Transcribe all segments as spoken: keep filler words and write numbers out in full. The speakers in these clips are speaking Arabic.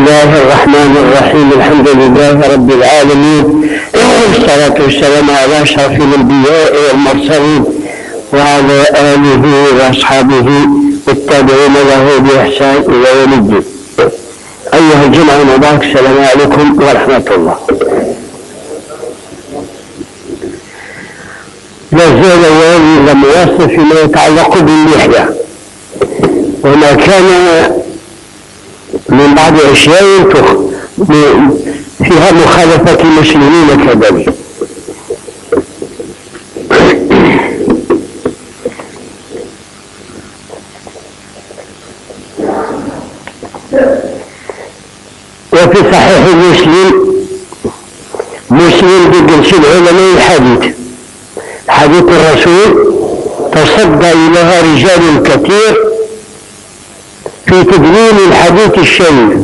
الله الرحمن الرحيم. الحمد لله رب العالمين، والصلاة والسلام على أشرف الأنبياء والمرسلين وعلى آله وأصحابه والتابعين له بإحسان إلى يوم الدين. أيها الجماعة المبارك، السلام عليكم ورحمة الله. لا زال والي لمواصل فيما يتعلق باللحية، وما كان من بعض أشياء فيها مخالفة المسلمين كذلك. وفي صحيح مسلم مسلم بجلس العلماء الحديث حديث الرسول تصدى إليها رجال كثير في تدوين الحديث الشريف،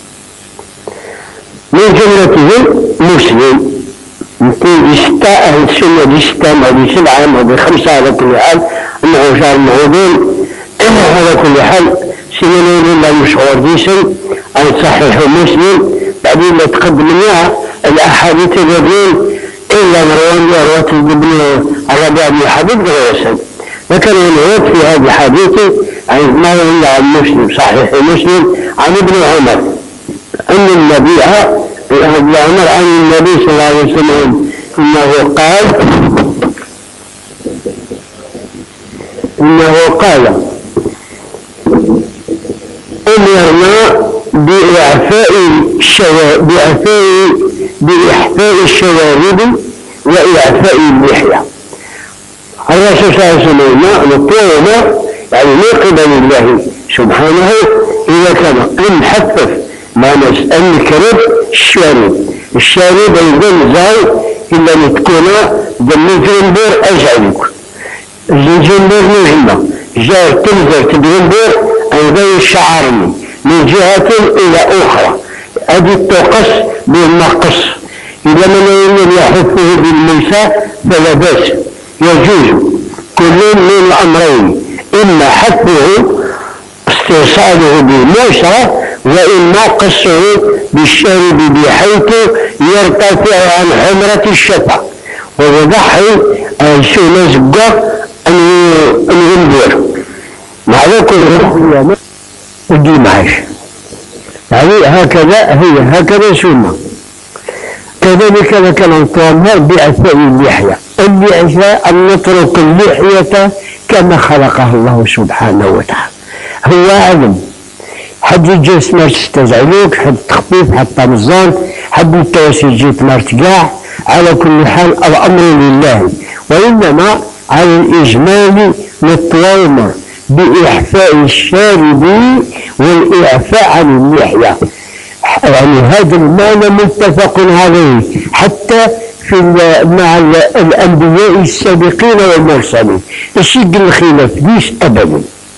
من جملتهم مسلم. يمكن ستة أهل السنة ستة ما سبعة ما خمسة على كل حال، أنه شهر المعودين على كل حال سنين لا مشهور باسم أو صحيح مسلم. بعدين تقدم لها الأحاديث الذين إلا مروان بأروات ابن الربيع بن حبيب غير لكن الوقت في هذا الحديث عن ما يروي عن مسلم صحيح مسلم عن ابن عمر أن النبي ابن عمر عن النبي صلى الله عليه وسلم إنه قال إنه قال أمرنا بإعفاء الشوارب بإعفاء بإحفاء الشوارب وإعفاء اللحية. الرسول صلى الله عليه وسلم نطلعنا يعني من قبل الله سبحانه إذا كان أن حفف ما نسأل كرب الشارب الشارب أيضا زاي إلا نتكونا دم الجنبور أجعلك الجنبور مهمة جاء تنزل تجنبور أيضا الشعرني من جهة إلى أخرى هذه التقص بالنقص. إذا من يحفه بالميساء فلا بأس يجوز كل من الأمرين، إما حفه استئصاله بالميسرة وإما قصه بالشارب بحيث يرتفع عن حمرة الشفة ويضحي السنة زقة أن ينبر مع ذلك ودي معاش يعني هكذا هي هكذا سنة. كذلك لك الانطوامها بإعفاء اللحية. اللحية أن نترك اللحية كما خلقها الله سبحانه وتعالى. هو علم حد الجسم ما تستزعلوك، حد التخفيف حد الطمزان حد التوسي جيت مرتقاع. على كل حال الأمر لله، وإنما على الإجمال نتوامر بإعفاء الشارب والإعفاء عن اللحية. يعني هذا المعنى متفق عليه حتى في مع الأنبياء السابقين والمرسلين، الشق الخلاف ليش أبدا.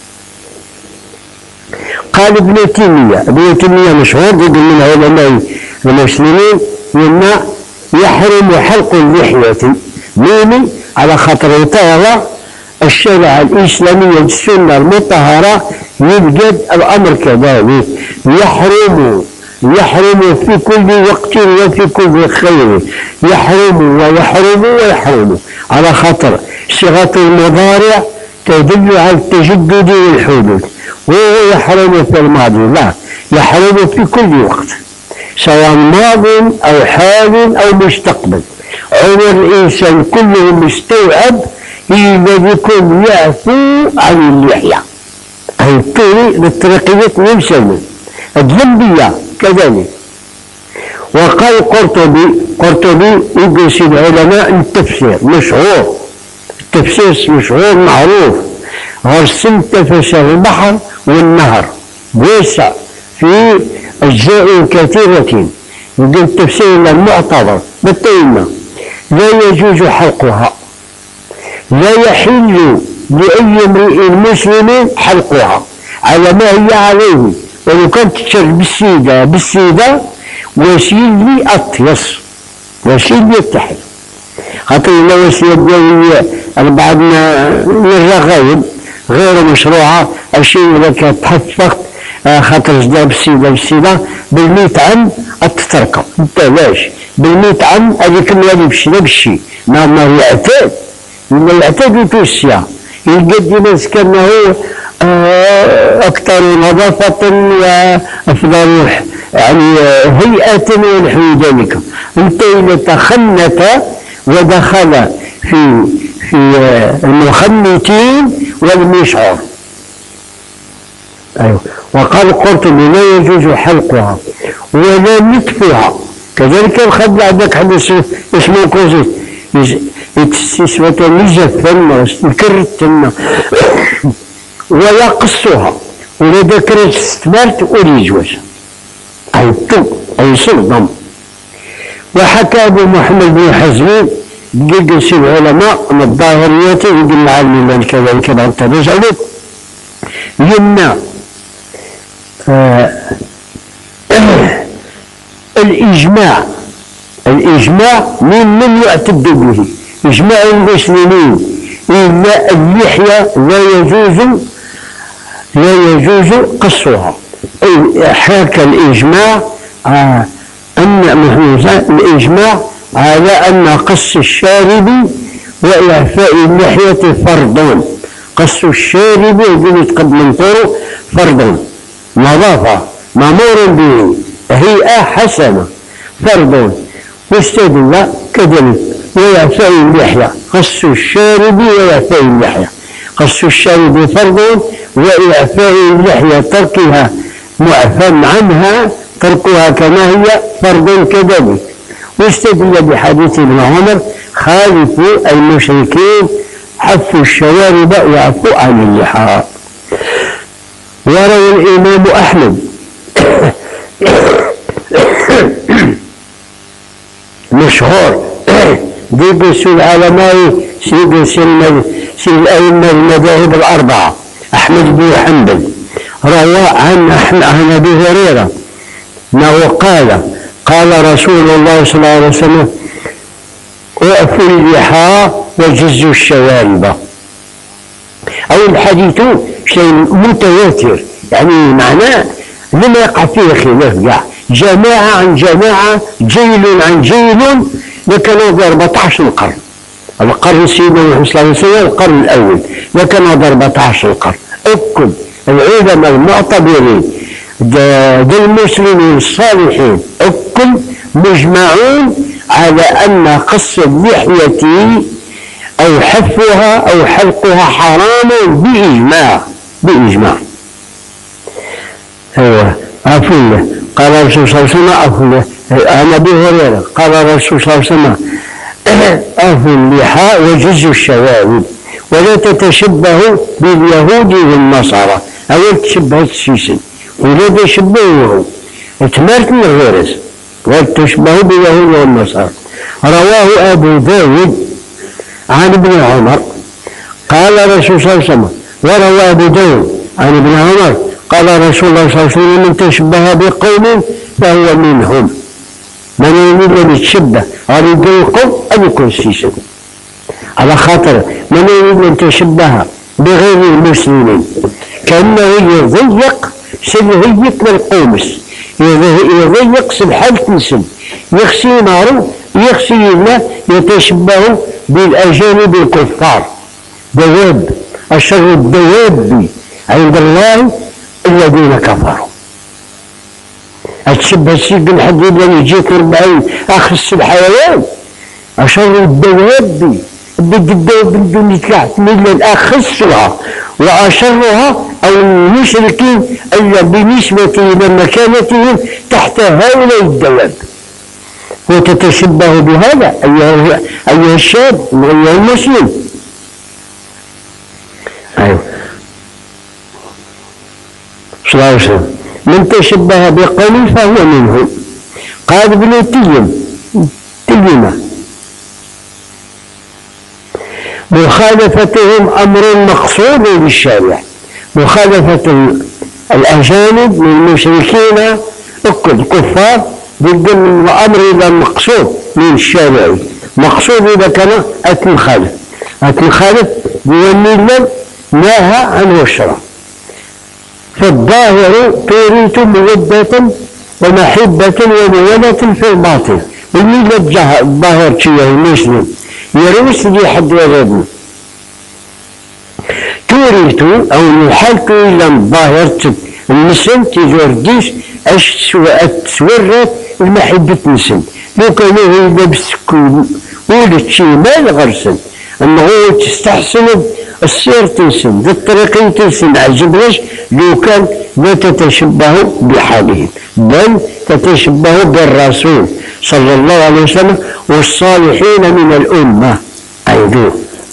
قال ابن تيمية ابن تيمية مشهور جدا من علماء المسلمين لما يحرم حلق اللحية ميمي على خاطر طال الشريعة الإسلامية السنة المطهرة يوجد الأمر كذلك. يحرم يحرم في كل وقت وفي كل خير، يحرم ويحرم ويحرم على خاطر صيغة المضارع تدل على التجدد والحدوث، وهو يحرم في الماضي لا يحرم في كل وقت سواء ماض أو حال أو مستقبل. عمر الإنسان كله مستوعب الذي يكون يعفو عن اللحية هي الطوري للطريقية نمسلم الذنبية كذلك. وقال قرطبي قرطبي يجلس العلماء التفسير مشهور، التفسير مشهور معروف غرسل تفسير البحر والنهر واسع في أجزاء كثيرة. يقول التفسير المعتبر بالتيمة لا يجوز حلقها، لا يحل لأي امرئ مسلم حلقها على ما هي عليه، ولو كانت تشرب بالسيدة بالسيدة وسيل لي أطيس وسيل لي التحت خاطر إلا وسيل ديالي بعضنا من الرغايب غير مشروعة الشيء إذا كانت تحفقت خاطر جاب السيدة السيدة بالميت عام التتركة انت لاش بالميت عام هذيك اللي بشي بشي ما ما يعتاد ما يعتاد يتوسيا يلقى ناس كانه أكثر نظافة وأفضل يعني هيئة ونحو ذلك. انت إذا تخنت ودخل في في المخنتين والمشعر. أيوه. وقال القرطبي لا يجوز حلقها ولا نتفها. كذلك الخد عندك حديث اسمه كوزيت يتسوى مجفا الكرت ولا قصها ولا ذكرت استمرت ولا يجوز. أي تو أي صدم. وحكى أبو محمد بن حزم جلس العلماء من الظاهريات يقول العالمين كذلك بعض الرجال يمنع آه الإجماع الإجماع من من يعتد به إجماع المسلمين إن اللحية لا يجوز لا يجوز قصها. حكى الإجماع آه أن الإجماع على أن قص الشارب وإعفاء اللحية فرض. قص الشارب يقول قد منطور فرض نظافة مأمور به هيئة حسنة فرض. واستدل كذلك وإعفاء اللحية قص الشارب وإعفاء اللحية. قص الشارب فرض وإعفاء اللحية تركها معفى عنها تركها كما هي فرض كذلك. واستدل بحديث ابن عمر خالفوا المشركين حفوا الشوارب وعفوا عن اللحى. وروى الإمام أحمد مشهور ديبس العلماء سيد سيد الأئمة المذاهب الأربعة أحمد بن حنبل روى عن عن أبي هريرة أنه قال قال رسول الله صلى الله عليه وسلم اعفوا اللحى وجزوا الشوارب. أو الحديث شيء متواتر يعني معناه لما يقع فيه خلاف كاع جماعة عن جماعة جيل عن جيل لكن هذا أربعة عشر قرن. القرن سيدنا محمد صلى الله عليه وسلم القرن الأول لكن هذا أربعة عشر قرن. أكل العلماء المعتبرين ذي المسلمين الصالحين أكل مجمعون على أن قص اللحية أو حفها أو حلقها حرام بإجماع بإجماع. أيوه عفوا قال الرسول صلى الله عليه وسلم عفوا عن أبي هريرة قال الرسول صلى الله عليه وسلم عفوا اللحى وجزوا الشوارب ولا تتشبهوا باليهود والنصارى. أو تشبه السيسن ولا تشبهوا تمرت من الغرس ولا تشبهوا باليهود والنصارى. رواه أبو داود عن ابن عمر قال الرسول صلى الله عليه وسلم. وروى أبو داود عن ابن عمر قال رسول الله صلى الله عليه وسلم من تشبه بقوم فهو منهم. من يريد أن يتشبه أريد القوم أن يكون سيسا على خاطر من يريد أن يتشبه بغير المسلمين كأنه يضيق سلهية القومس يضيق سبحانه نسل يخشي ناره يخشي الله يتشبه بالأجانب الكفار دواب أشر الدواب عند الله الذين كفروا. أتشبه السيد الحديد اللي يجيك أربعين أخص الحيوان أشر الدواب بدي الدواب بدون يطلع من أخصها وأشرها أو المشركين إلا بالنسبة إلى مكانتهم تحت هؤلاء الدواب. وتتشبه بهذا أيها أيها الشاب أيها المسلم. أيوه صلى الله عليه وسلم من تشبه بقوم فهو منهم. قال ابن تيم تيمة مخالفتهم أمر مقصود للشارع. مخالفة الأجانب من المشركين أكد كفار ضد الأمر إلى المقصود من الشارع. مقصود إذا كان فالظاهر تورث مودة ومحبة ومودة في الباطن. الميلة الظاهر شيء المسلم يروس لي حد ولدنا تورث أو نحلت إلى ظاهرة المسلم تجورديش أش تورث المحبة المسلم. لو كانوا يلبس ولد شيء مال غرسن أنه تستحسن السير تنسن ذا الطريقين تنسن عجبناش لو كان لا تتشبه بحالهم بل تتشبه بالرسول صلى الله عليه وسلم والصالحين من الأمة أيضا.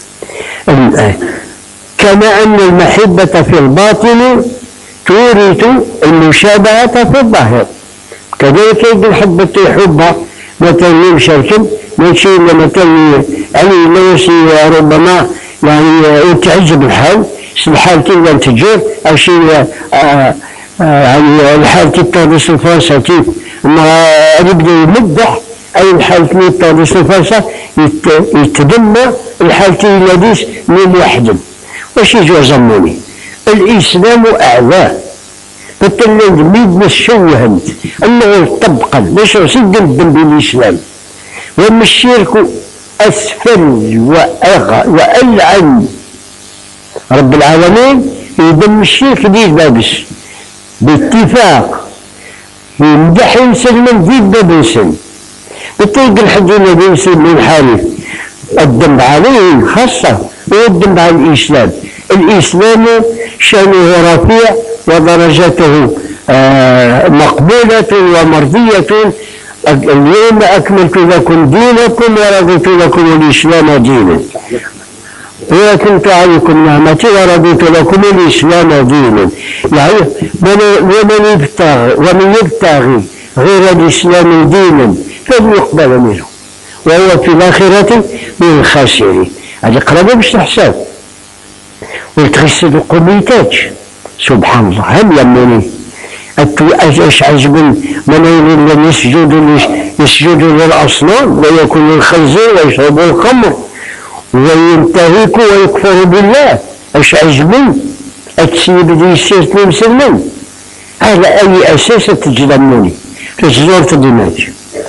كما أن المحبة في الباطن تورث المشابهة في الظاهر، كذلك يجب الحبة يحبها مثلا يمشركن ماشي مثلا يعني ليس ربما يعني تعجب الحال الحال كذا تجور أو شيء يعني الحال تتطرس الفرصة كيف ما يبدأ يمدح أي الحال تتطرس الفرصة يتدمى الحال الذي من وحده. واش يجوا زموني الإسلام أعلاه فالتلاد ميد مشوهن أنه طبقا باش سد الذنب بالإسلام وأما الشرك أسفل وأغى وألعن. رب العالمين يدم الشرك دير بابس باتفاق يمدح إنسان من دير بابسن بطيق الحد الذي ينسل من حالف الذنب عليه خاصة والذنب على الإسلام. الإسلام شأنه رفيع ودرجته آه مقبولة ومرضية. اليوم أكملت لكم دينكم ورضيت لكم الإسلام دينا وأتممت عليكم نعمتي ورضيت لكم الإسلام دينا. يعني ومن يبتغي ومن يبتغي غير الإسلام دينا فلن يقبل منه وهو في الآخرة من الخاسرين. هذه قرابة باش تحسب ويتغسل القبيتات سبحان الله. هم يموني اش عجب من يسجدوا يسجدوا للاصنام ويكونوا الخنزير ويشربوا الخمر وينتهكوا ويكفروا بالله. اش عجب التسيب دي يسير مسلمين على اي اساس تجلموني تجزور في دماغي.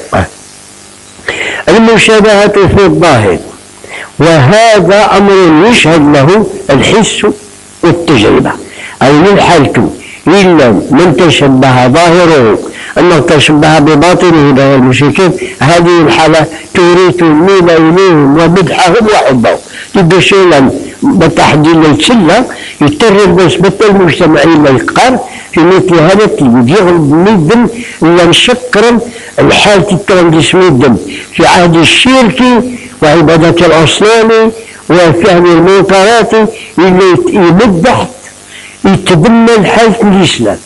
المشابهة في الظاهر وهذا امر يشهد له الحس والتجربة أي من حالته إلا من تشبه ظاهره أنه تشبه بباطنه بين المشركين هذه الحالة تورث الميل إليهم ومدحهم وحبهم. تبدو شيئا بتحديد السلة يضطر الناس بطل المجتمع إلا يقار في مثل هذا يغلب ميدن إلا شكرا الحالة التوندس ميدن في عهد الشرك وعبادة الأصنام وفهم المنكرات اللي يمدح يتبنى حالة الإسلام.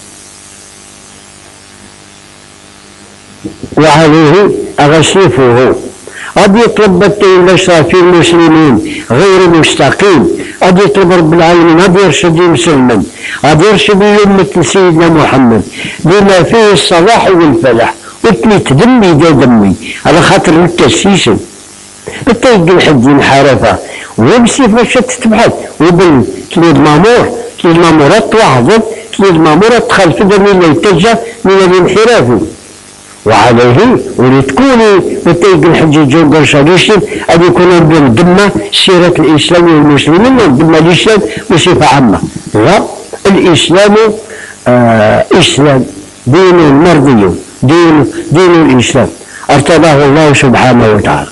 وعليه أغسلفه قد يطلب البشر في المسلمين غير مستقيم قد يطلب رب العالمين قد يرشد مسلما قد يرشد أمة سيدنا محمد بما فيه الصلاح والفلاح وتلي تدمي دا دمي على خاطر التأسيس بالطيب الحد انحرفه ويمشي فاش تتبعد وبن تلي المامور تلي المامورات توحدت تلي المامورات تخلف دمي اللي يتجه من الانحراف. وعليه ولتكوني بالطيب الحج جوجل شريشن أن يكون بالذمة سيرة الإسلام والمسلمين والذمة الإسلام بصفة عامة. لا الإسلام آه إسلام دين مرضي دين دين الإسلام ارتضاه الله سبحانه وتعالى.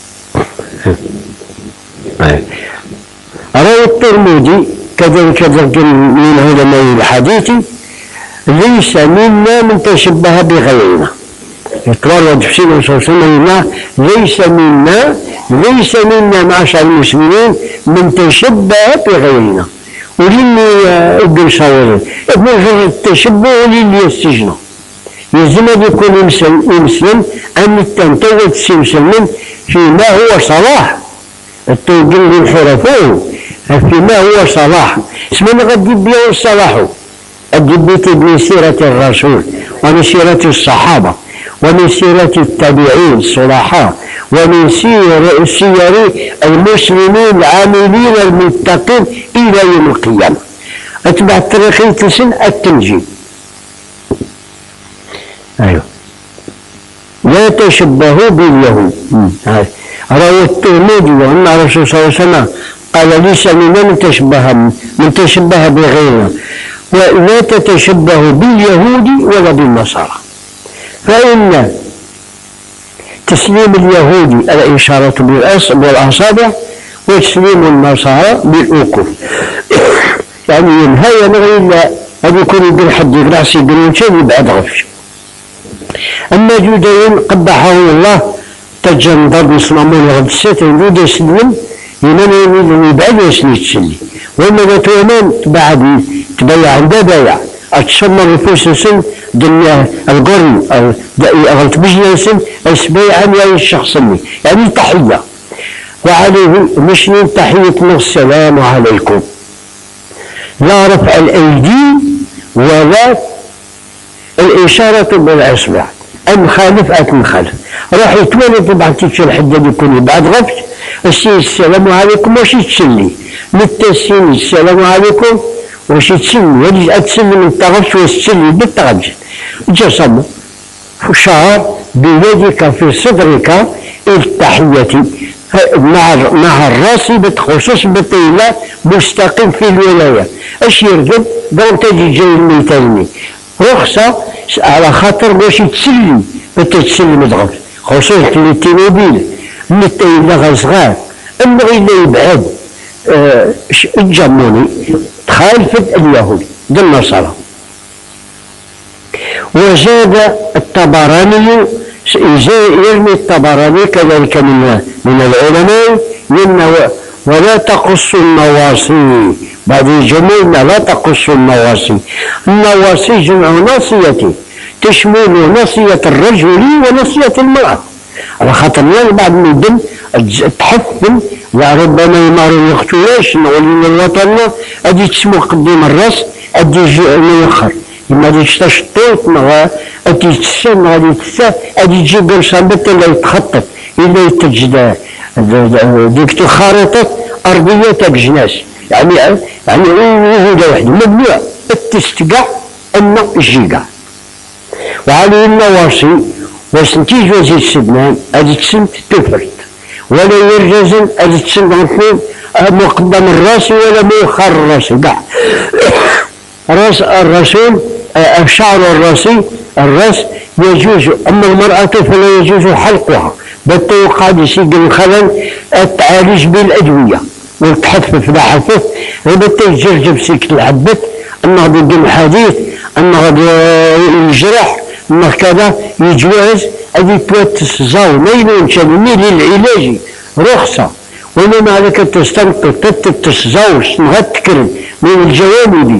روى الترمذي كذلك من علماء الحديث ليس منا من تشبه بغيرنا. يتورد في سنة صلى الله عليه وسلم ليس منا ليس منا معشر المسلمين من تشبه بغيرنا. وللي ابن صوري ابن التشبه وللي يستجنه يلزم أن يكون مسلم أن تنتوج مسلم فيما هو صلاح التوجيه للحرفاء فيما هو صلاح اسمنا قد يبيع الصلاح قد يبيت من سيرة الرسول ومن سيرة الصحابة ومن سيرة التابعين الصلاحاء ومن سير سير المسلمين العاملين المتقين إلى يوم القيامة. اتبع الطريق يتسن التنجي. ايوه لا تشبهوا باليهود. روى الترمذي وان الرسول صلى الله عليه وسلم قال ليس منا من تشبه من تشبه بغيرنا ولا تتشبهوا باليهود ولا بالنصارى، فإن تسليم اليهود الإشارة بالأصابع وتسليم النصارى بالأكف. يعني ينهى ينغي إلا أن يكون يدير حد يقرع سيدنا شيء يبعد غفش. أما جودين قبحهم الله تجندر يصنمون غد الساتر يريد يسلم يمن يريد يبعد ويسلي تسلي، وإما ذا تومان بعد تبايع عنده بايع أتسمى رفوس السن دل القرن أغلط بجنسن أسبيع عن يعني الشخص مني يعني تحية، وعليه مشي تحية السلام عليكم، لا رفع الأيدي ولا الإشارة بالأصبع، المخالف أتمخالف راح يتولد طبعا تيجي الحدة يكون بعد غفش السي السلام عليكم واش يتسلي للتسليم السلام عليكم واش يتسلي وليش أتسلم من التغفش وتسلي بالتغفش جسم شعر بيدك في صدرك التحية مع مع الراس بخصوص بطيلة مستقيم في الولاية اش يرقب دون تجي جاي الميتالني رخصة على خاطر باش يتسلي بتتسلم الغفش خصوصا اللي تيموبيل من الطيلة صغار اما إلا يبعد اه الجموني تخالفت اليهود دل النصارى. وزاد الطبراني يرمي الطبراني كذلك من من العلماء من ولا تقص النواصي بعد الجميع لا تقص النواصي. النواصي جمع ناصية تشمل ناصية الرجل وناصية المرأة على خاطر يعني بعد من الدم تحفل وربما يمارو يقتلاش نقول الوطن ادي تسمو قدام الراس ادي يؤخر لما غادي تشطيط ما غادي تسن غادي تسا غادي تجي قرصه بتا لا يتخطط الا يتجد ديك الخريطه ارضيه تاع جناس يعني يعني وجوده واحد ممنوع التستقع ان الجيقع. وعلى النواصي واش تنتيج وزيد السدنان غادي تسن تفرد ولا يرجزن غادي تسن اثنين مقدم الراس ولا مؤخر الراس كاع راس الرسول الشعر الراسي الراس يجوز، اما المرأة فلا يجوز حلقها بالطرق هذه يسيق الخلل تعالج بالادوية وتحفف لا حفف غير يجرجب سيك العبت انه غادي يدير حديث انه غادي يجرح انه كذا يجوز هذه توتس زاو ما يلونش للعلاج رخصة وإنما عليك تستنقذ تتتس زاوش نغاد تكرم من الجوانب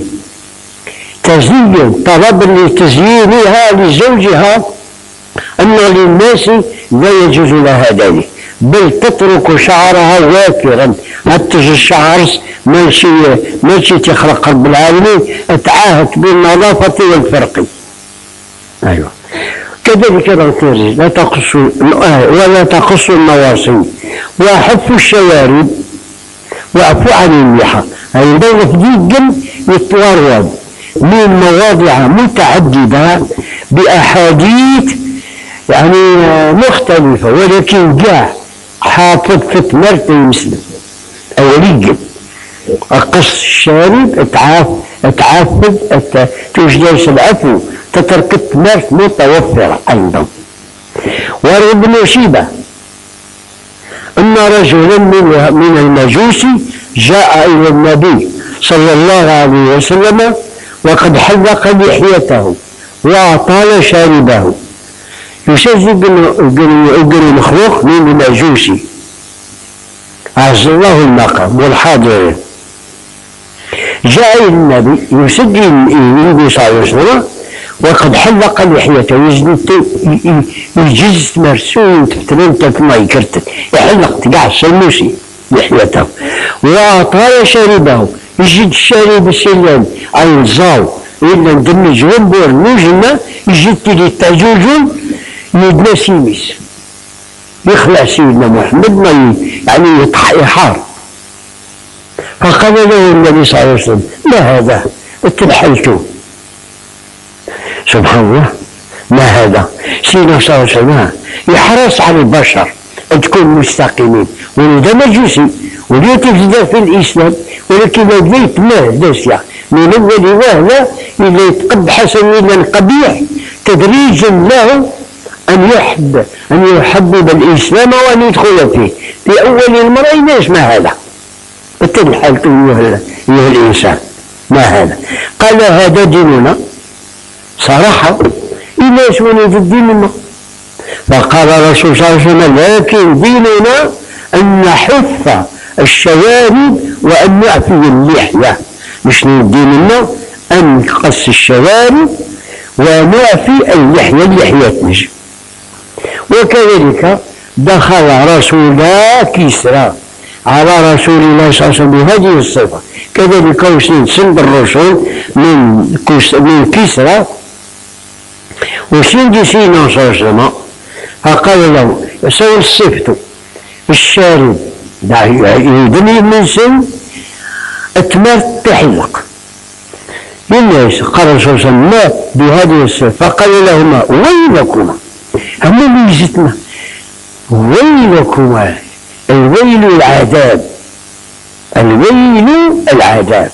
تزيين طلب لتزيينها لزوجها أن للناس لا يجوز لها ذلك بل تترك شعرها وافرا حتى الشعر ماشي ماشي تخلق رب العالمين تعاهد بالنظافة والفرق. أيوه كذلك لا تقص ولا تقص النواصي وحف الشوارب واعفو عن اللحى أي دولة ديجل يتورد من مواضع متعددة بأحاديث يعني مختلفة ولكن جاء حافظ في مرتي مسلم أولي قص الشارب اتعاف اتعافذ توجدش العفو تترك مرت متوفرة أيضا. وروى ابن شيبة أن رجلا من المجوس جاء إلى النبي صلى الله عليه وسلم وقد حلق لحيته وأطال شاربه يشجب المخلوق من المجوس عز الله المقام والحاضر. جاء إلى النبي يسجل النبي صلى الله عليه وسلم وقد حلق لحيته يجز مرسول تفتلين تفما يكرتل يحلق تقع السلوسي لحيته وأطال شاربه يجد الشارب السلام على الزاو إلا ندمج غنبور نوجنا يجد لي التجوجل يدنا سيميس يخلع سيدنا محمد ما يعني يحار. فقال له النبي صلى الله عليه وسلم ما هذا تنحلتوا. سبحان الله، ما هذا؟ سيدنا صلى الله عليه وسلم يحرص على البشر أن تكونوا مستقيمين، وهذا مجوسي ولا تبدا في الإسلام، ولكن هذا يتماه داسيا من أول وهلة إلا يتقب حسن إلا قبيح تدريجا له أن يحب أن يحبب الإسلام وأن يدخل فيه في أول المرة. ليش ما هذا؟ فتنحلت أيها الإنسان، ما هذا؟ قال هذا ديننا صراحة، إلا شون في ديننا؟ فقال الرسول صلى الله عليه وسلم لكن ديننا أن نحف الشوارب وأن نعفي اللحية. مش ديننا أن نقص الشوارب ونعفي اللحية، اللحية تنجم. وكذلك دخل رسول كسرى على رسول الله صلى الله عليه وسلم بهذه الصفة، كذلك وسند سند الرسول من من كسرى وسند سيدنا صلى الله عليه وسلم، فقال له سوى الصفت الشارب يدني من سن أتمر تحلق للناس. قال الرسول صلى الله عليه وسلم بهذه الصفة، فقال لهما ويلكما، هم ميزتنا ويلكما، الويل العذاب، الويل العذاب.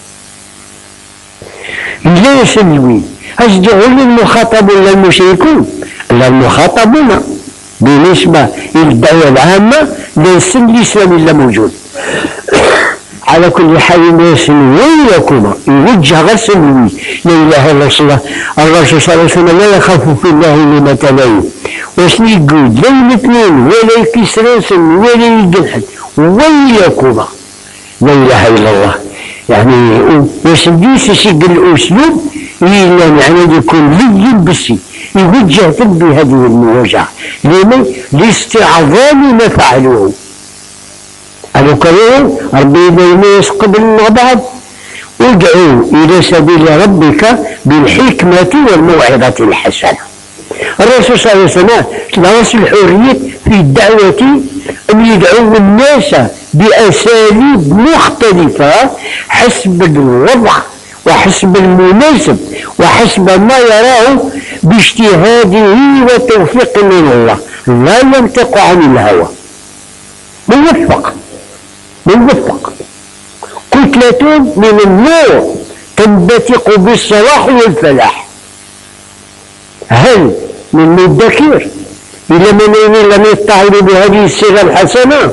ليش الويل؟ أصدقوا للمخاطبون للمشركون، لا المخاطبون بالنسبة للدعوة العامة ليس الإسلام إلا موجود. على كل حال الناس ويلكما يوجه غير سلمي، لا إله إلا الله. الرسول صلى الله عليه وسلم لا يخاف في الله لومة لائم. وشنو يقول؟ لا الاثنين ولا يكسر سن ولا يجلحد، ويلكما، لا إله إلا الله. يعني واش نديس يشق الأسلوب إلا يعني يكون لين بسي يوجه بهذه المواجهة، لمن؟ لاستعظام ما فعلوه. قالوا كريم ربي الناس قبل بعض ادعوا إلى سبيل ربك بالحكمة والموعظة الحسنة. الرسول صلى الله عليه وسلم تلاوص الحرية في الدعوة أن يدعو الناس بأساليب مختلفة حسب الوضع وحسب المناسب وحسب ما يراه باجتهاده وتوفيق من الله، لا ينطق عن الهوى، موفق موفق. كتلة من النور تنبثق بالصلاح والفلاح. هل من مدكر إلى من لم يتعظ بهذه الصيغة الحسنة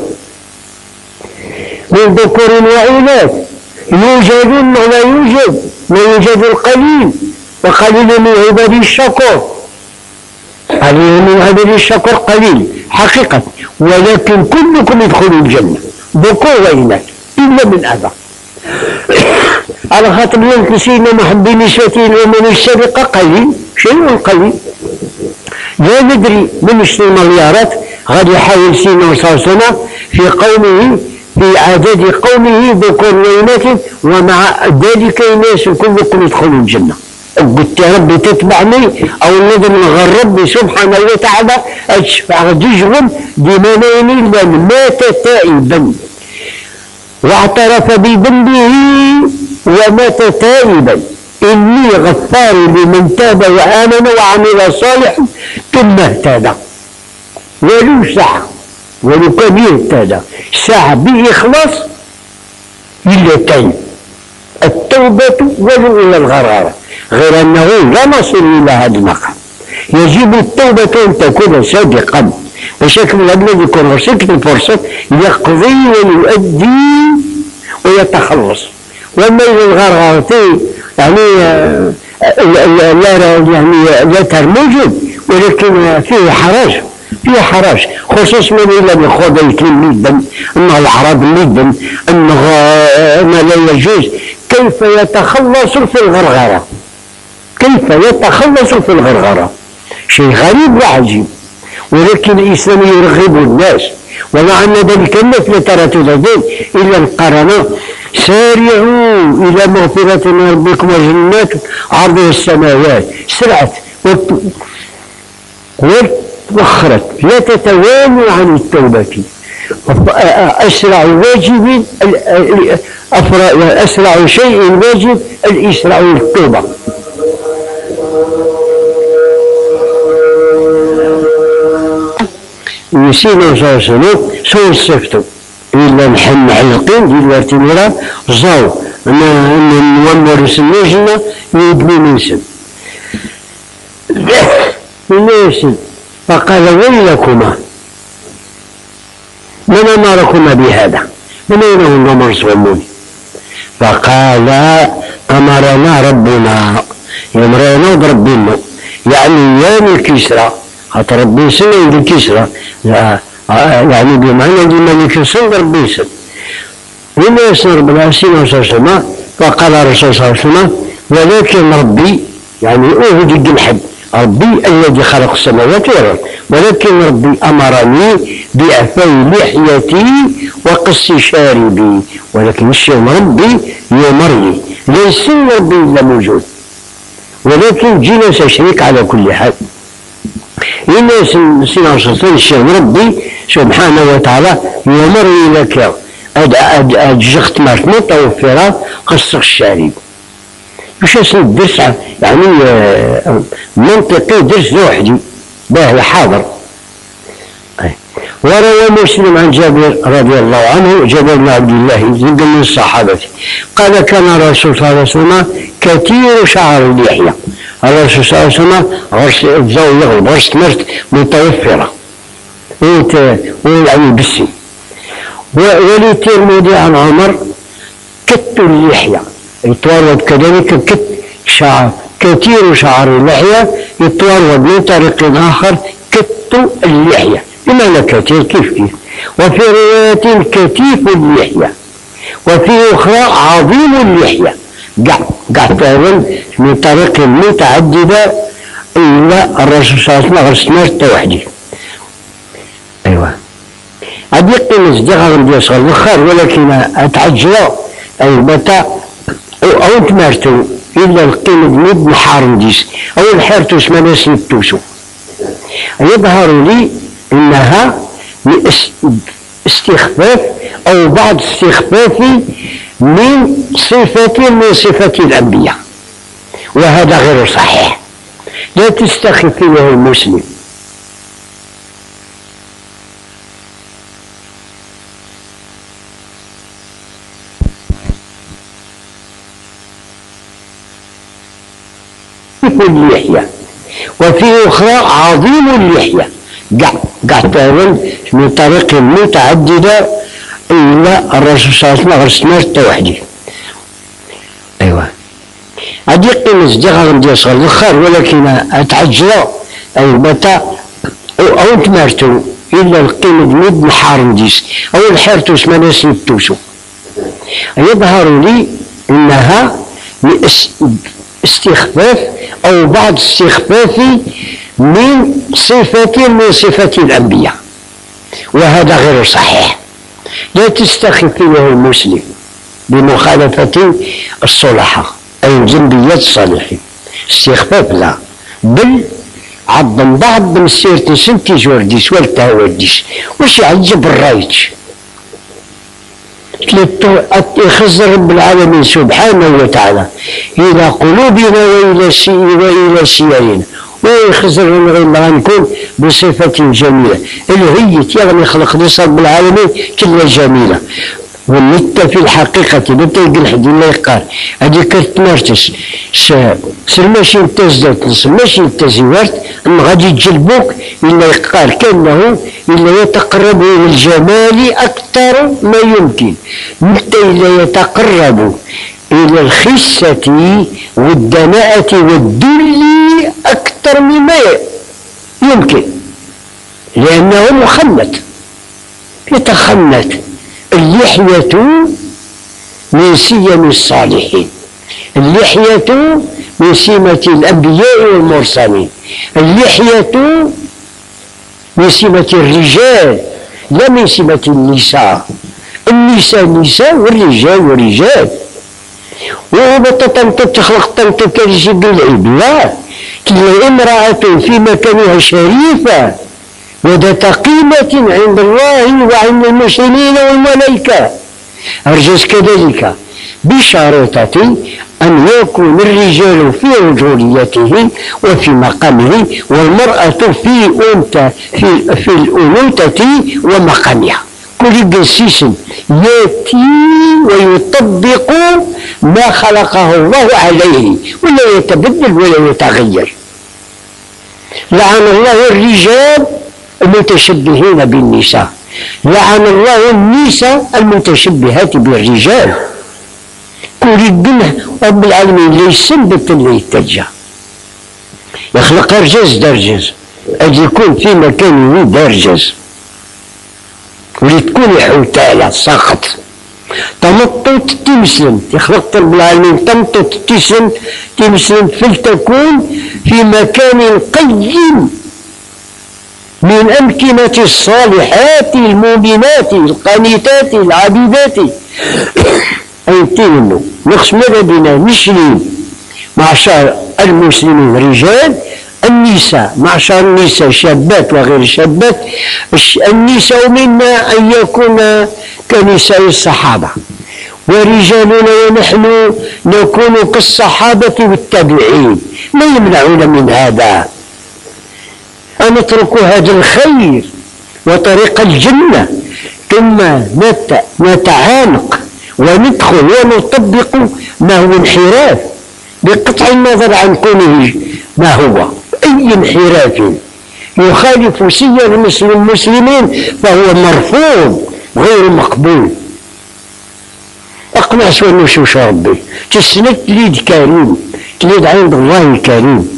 من ذكور وإناث؟ يوجد ولا يوجد، ما يوجد القليل، وقليل من عبادي الشكور، قليل من عبادي الشكور قليل حقيقة، ولكن كلكم يدخلوا الجنة ذكور وإناث إلا من أبى. على خاطر يمكن سيدنا محمد نسبة الأمم السابقة قليل، شيء قليل، لا ندري من يشتري مليارات. غادي يحاول سيدنا صلى الله عليه وسلم في قومه في عدد قومه ذكور وإناث، ومع ذلك الناس كلكم يدخلوا الجنة. قلت يا ربي تتبعني أو نذر من ربي سبحانه وتعالى أشفع ججرا بمنين لن مات تائبا واعترف بذنبه ومات تائبا إني غفار لمن تاب وآمن وعمل صالحا ثم اهتدى. ولو ساعة ولو كان يهتدى ساعة بإخلاص إلا تائب. التوبة ولو إلى الغرارة، غير أنه لا نصل إلى هذا المقام. يجب التوبة أن تكون صادقا بشكل الذي يكون رصيد الفرصة يقضي ويؤدي ويتخلص. وأما إلى الغرارة يعني لا يعني لا تر موجود، ولكن فيه حرج فيه حرج خصوصا من لم يخوض يتم جدا أنه الأعراض جدا أنه ما لا يجوز. كيف يتخلص في الغرغرة؟ كيف يتخلص في الغرغرة؟ شيء غريب وعجيب، ولكن الإسلام يرغب الناس. ومع أن ذلك الناس لا ترى تزداد إلا القرناء سارعوا إلى مغفرة من ربكم وجنات عرضها السماوات سرعت وتوخرت لا تتوانوا عن التوبة أسرع واجب أسرع شيء واجب الإسراع للتوبة. نسينا صلى الله عليه وسلم سوء الصفتو إلا نحن معلقين إلا تنرى زاو نومر سنوجنا يدمي من سن من فقال ويلكما من أمركما بهذا؟ من أين هم مرسومون؟ فقال أمرنا ربنا يمرنا بربنا يعني يوم الكسرى خاطر ربي سنة الكسرى يعني بمعنى الملك سن ربي سن وما يسر بالعسين وصلنا فقال الرسول صلى الله عليه وسلم ولكن ربي يعني أهد الجنحب ربي الذي خلق السماوات والأرض ولكن ربي أمرني بإعفاء لحيتي وقص شاربي ولكن الشيء ربي يمرني ليس ربي إلا موجود ولكن جلس شريك على كل حال إن سنة وصلتين الشيء ربي سبحانه وتعالى يمرني لك أجخت مارت متوفرة قص الشارب مش اسم الدرس يعني منطقي درس لوحدي باه حاضر. وروى مسلم عن جابر رضي الله عنه جابر بن عبد الله من الصحابة قال كان الرسول صلى الله عليه وسلم كثير شعر اللحية الرسول صلى الله عليه وسلم غرس الزاو يغلب غرس مرت متوفرة ويعني بسي وللترمذي عن عمر كت اللحية يتورد كذلك كت شعر كثير شعر اللحية يتورد من طريق آخر كت اللحية بمعنى كثير كيف كيف وفي رواية كثيف اللحية وفي أخرى عظيم اللحية قاعد من طريق متعددة إلا الرسول صلى الله عليه وسلم غرس وحدي. أيوة عاد يقيم ازدغار ديال صغر الخير ولكن أتعجل أي بتا أو تمارتو إلا القيمة مد محارم ديس أو الحارتو اسمها ناس التوسو يظهر لي إنها استخفاف أو بعض استخفافي من صفة من صفات الأنبياء وهذا غير صحيح لا تستخف فيه المسلم. اللحية وفي أخرى عظيم اللحية قاعد من طريق متعددة إلا الرسول صلى الله عليه وسلم غرس وحدي. أيوة عاد يقيم ازدغار ديال صغر الخير ولكن أتعجل أي بتا أو تمارتو إلا القيمة مد محارم ديس أو الحارتو اسمها ناس التوسو يظهر لي إنها استخفاف أو بعض استخفافي من صفة من صفات الأنبياء وهذا غير صحيح لا تستخف فيه المسلم بمخالفة الصلحاء أي الجنبيات الصالحين استخفاف لا بل عظم بعض من سيرة سنتي جورديس والتهورديس وش يعجب الرايتش يخزر رب العالمين سبحانه وتعالى إلى قلوبنا وإلى وإلى سيرنا ويخزر غير ما نكون بصفة جميلة الهية يعني خلق ليس رب العالمين كلها جميلة والنت في الحقيقة بتلقى الحد الله يقال هذه كرت مرتس سلماشي انتزدت سلماشي انتزورت أما غادي يجلبوك إلا يقال كأنه إلا يتقرب إلى الجمال أكثر ما يمكن متى إلا يتقرب إلى الخسة والدناءة والذل أكثر مما يمكن لأنه مخنت يتخنت. اللحية من سيم الصالحين اللحية من سمة الأنبياء والمرسلين اللحية من سمة الرجال لا من سمة النساء النساء نساء والرجال ورجال وبطة تخلق طنط كالجب العيب لا كل امرأة في مكانها شريفة وذات قيمة عند الله وعند المسلمين والملائكة. أرجز كذلك بشريطة أن يكون الرجال في رجوليته وفي مقامه، والمرأة في أنثى في, في الأنوثة ومقامها. كل قسيس يأتي ويطبق ما خلقه الله عليه، ولا يتبدل ولا يتغير. لعن الله الرجال المتشبهين بالنساء، لعن الله النساء المتشبهات بالرجال. كل الدنيا رب العالمين ليس سنبت اللي يتجه يخلق رجاز درجز، أن يكون في مكانه درجز، ولتكون حوتالة ساقط تمطط تمسلم، يخلق رب العالمين تمطط تسلم تمسلم، فلتكون في مكان قيم من أمكنة الصالحات المؤمنات القانتات العبيدات. أيتين نقسم بنا نشري معشر المسلمين رجال، النساء معشر النساء شابات وغير شابات. النساء منا أن يكون كنساء الصحابة، ورجالنا ونحن نكون كالصحابة والتابعين، ما يمنعون من هذا. أن نترك هذا الخير وطريق الجنة، ثم نتعانق وندخل ونطبق ما هو انحراف، بقطع النظر عن كونه ما هو أي انحراف يخالف سير المسلمين فهو مرفوض غير مقبول. أقنع سوى النشوش ربي تسند تليد كريم، تليد عند الله كريم.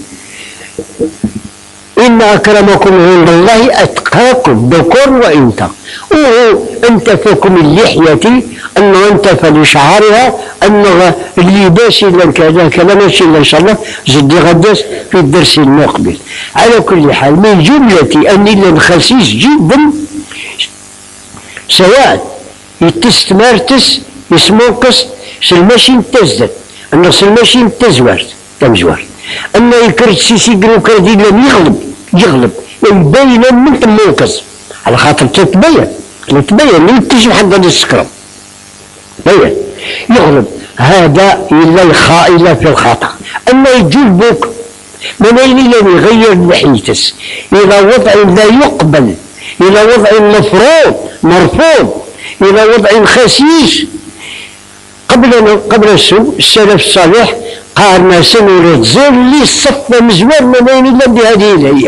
إن أكرمكم عند الله أتقاكم، ذكر وإنت، أنت فوكم اللحية، أن أنت فلشعارها، أن اللباس إلا كذا كلام إن شاء الله زدي غداس في الدرس المقبل. على كل حال من جملة أن إلا خسيس جدا، سواء يتستمارتس يسموكس سلماشين تزدد، أن سلماشين تزورت تمزورت، أن يكرت سيسي قلو كردي لم يغلب يغلب يبين من تموكس على خاطر تتبين تتبين من تجي حق السكرم بين يغلب. هذا إلا الخائلة في الخطأ، أما يجلبك من أين يغير لحيتس إلى وضع لا يقبل، إلى وضع مفروض مرفوض، إلى وضع خسيس. قبل قبل السلف الصالح قال ما سنريد زر لي الصف مزوار من أين إلا بهذه الهيئة،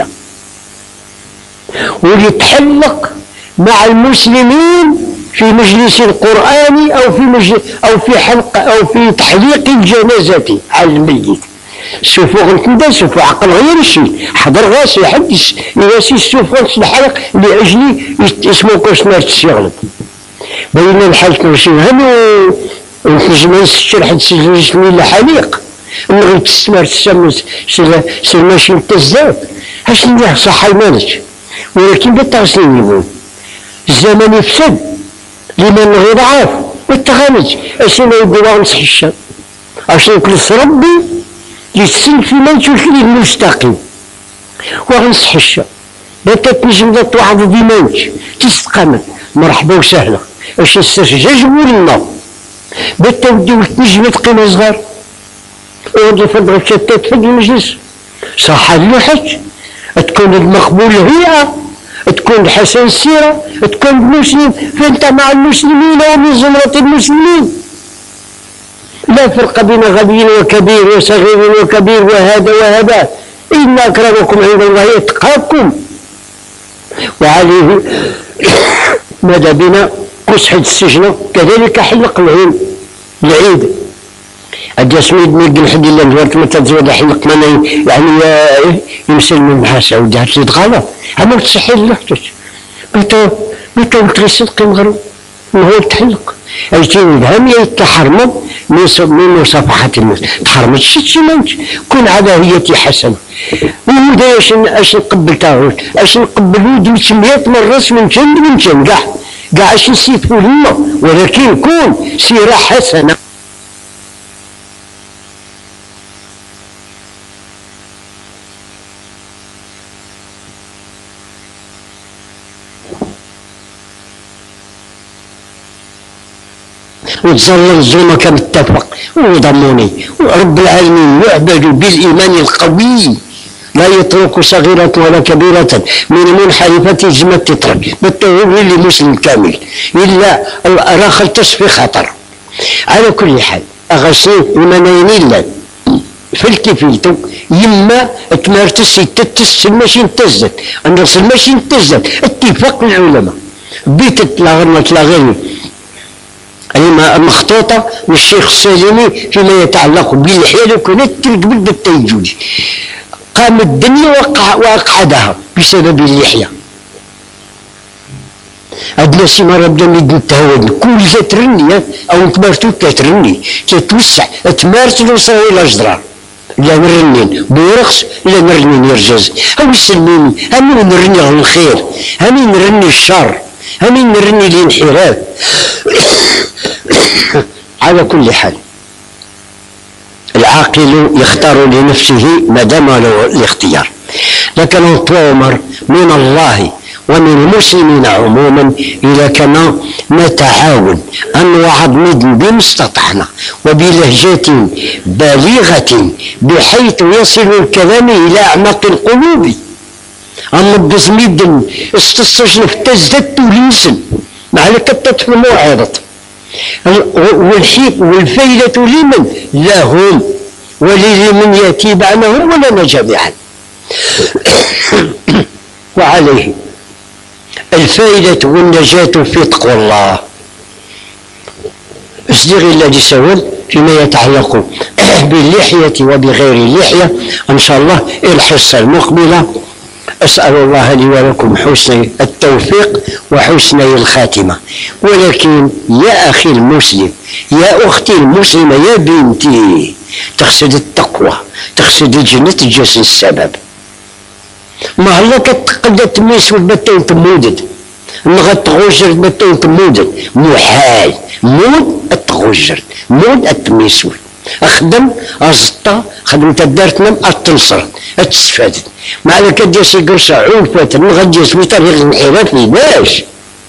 وليتحلق مع المسلمين في مجلس القرآن أو في مجلس أو في حلقة أو في تحليق الجنازة على الميت. السفوغ كذا سفوغ عقل غير الشيء، حضر غاسي يحدث يواسي السفوغ في الحلق لأجل اسمه كوشنار تشغل بين الحلق وشي هنو ونجم نسجل حد سجل من الحليق نغي تستمر تسمى سلماشي التزاد هاش اللي صح المالك، ولكن بالتغسلين يقول الزمن يفسد لمن غير ضعاف والتغامج. أشياء يقولوا نصح الشر أشياء يقول ربي يتسل في منش الكلي المستقيم وغنصح الشر بتا تنجم ذات واحد دي منش تستقامت مرحبا وسهلا أشياء السجاج ولنا بتا وديو تنجم تقيمة صغار وغادي فضل شتات في المجلس صح هذا حج تكون المقبول هي تكون الحسن السيرة تكون المسلم فانت مع المسلمين ومن زمرة المسلمين، لا فرق بين غبي وكبير وصغير وكبير وهذا وهذا، إن أكرمكم عند الله يتقاكم. وعليه ماذا بنا قصحة السجن كذلك حلق العين العيد الجسميد ميقل الحد إلا نزورت متى تزور حلق من يعني يمسل من محاسة ودهت تتغالى أما تصحي لحتك متى متى وتغي صدقي مغرب نهو تحلق أجتين دهم يتحرمض من صفحة الناس تحرمت شتي منك كن على هيتي حسن وهذا اش اش نقبل تاعو اش نقبلو دمت مئة مرة من جنب من جنب كاع كاع اش نسيت لنا، ولكن كون سيرة حسنة. وتظل الظلمة كمتفق وضموني ورب العالمين يعبد بالإيمان القوي لا يترك صغيرة ولا كبيرة من منحرفة تجمد تترك بالتوبة لمسلم كامل إلا راخل في خطر. على كل حال أغسل المنايين إلا فلتي فلتو يما تمارتس تتس الماشي انتزت النص الماشي انتزت اتفاق العلماء بيت تلاغرنا تلاغرني المخطوطة للشيخ السالمي فيما يتعلق بالحيل وكانت تلك بد التيجوج قام الدنيا وقع وأقعدها بسبب اللحية. عندنا سي مرة بدا ميد تهود كل ترني أو تمارتو ترني تتوسع تمارت نوصل إلى جدران لا مرنين بورخص لا مرنين يرجز أو يسلميني هاني نرني على الخير هاني نرني الشر هاني نرني الانحراف. على كل حال العاقل يختار لنفسه ما دام له الاختيار، لكن نتوامر من الله ومن المسلمين عموما إذا كان نتعاون أن نوعد بما استطعنا وبلهجة بالغة بحيث يصل الكلام إلى أعماق القلوب. أما بزميد استستجنف تزدت وليسن مع لكتت في الموعظة والحيط والفايدة لمن لهم ولمن يأتي بعدهم ولنا جميعا. وعليه الفائدة والنجاة في تقوى الله. اصدق الذي سول فيما يتعلق باللحية وبغير اللحية إن شاء الله الحصة المقبلة. أسأل الله لي ولكم حسن التوفيق وحسن الخاتمة. ولكن يا أخي المسلم يا أختي المسلمة يا بنتي تقصد التقوى تقصد الجنة تجاز السبب ما هلا كتقدر تميس والبتين تمودد ما غتغوجر البتين تمودد محال مود التغوجر مود التميسول أخدم أزطا خدمت دارتنا أتنصر أتستفادت مع ذلك ديسي قرصة عوفة من غدي يسوي طريق الانحراف ليش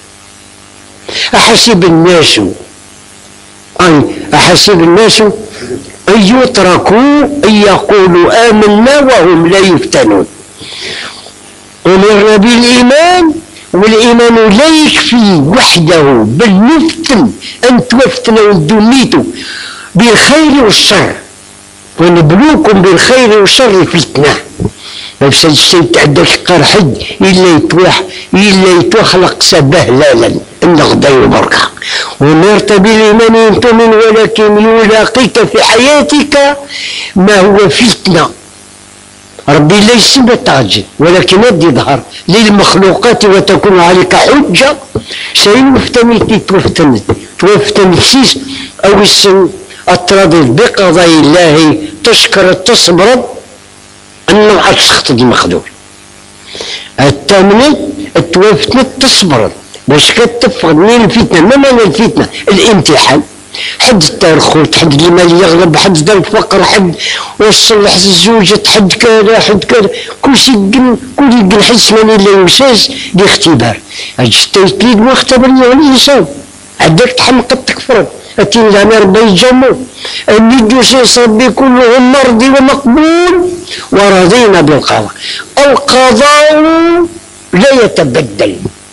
أحسب الناس أي أحسب الناس أن يتركوا أن يقولوا آمنا وهم لا يفتنون. أمرنا بالإيمان والإيمان لا يكفي وحده بل نفتن أن توفتن ودميتوا بالخير والشر ونبلوكم بالخير والشر فتنة. ما بسال الشيء تعداك قار حد إلا يتوح إلا يتوخلق سبهلالا إن غدا يبركة. ومرت بالإيمان أن تؤمن ولكن يلاقيك في حياتك ما هو فتنة. ربي لا يسمى التعجل ولكن يد يظهر للمخلوقات وتكون عليك حجة شيء مفتن توفتن توفتن نفسيس أو السن التراضي بقضاء الله تشكر تصبر أنه عتسخط المخدوم. الثامنة توفتن تصبر باش كتفقد من الفتنة. ما معنى الفتنة؟ الامتحان. حد الترخوت حد المال يغلب حد دار الفقر حد وصل حد الزوجة حد كذا حد كذا كل شيء كل يقل حس من اللي يوساس لاختبار. اجتيت لي واختبر يعني الانسان عندك تحمق تكفر اتين لنا ربي يجمع ان يدوس ربي كلهم مرضي ومقبول ورضينا بالقضاء. القضاء لا يتبدل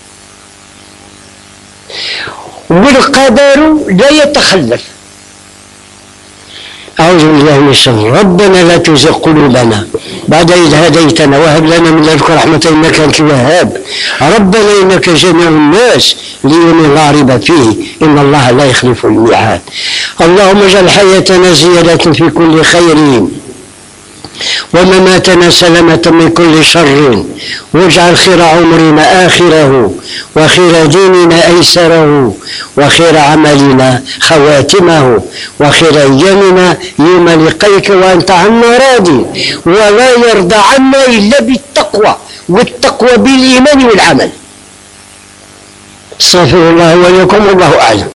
والقدر لا يتخلف. أعوذ بالله من الشيطان. ربنا لا تزغ قلوبنا بعد إذ هديتنا وهب لنا من لدنك رحمة إنك أنت الوهاب. ربنا إنك جميع الناس ليوم لا ريب فيه إن الله لا يخلف الميعاد. اللهم اجعل حياتنا زيادة في كل خير ومماتنا سلامة من كل شر واجعل خير عمرنا آخره وخير ديننا أيسره وخير عملنا خواتمه وخير أيامنا يوم لقيك وأنت عنا راضي ولا يرضى عنا إلا بالتقوى والتقوى بالإيمان والعمل. استغفر الله ولكم والله أعلم.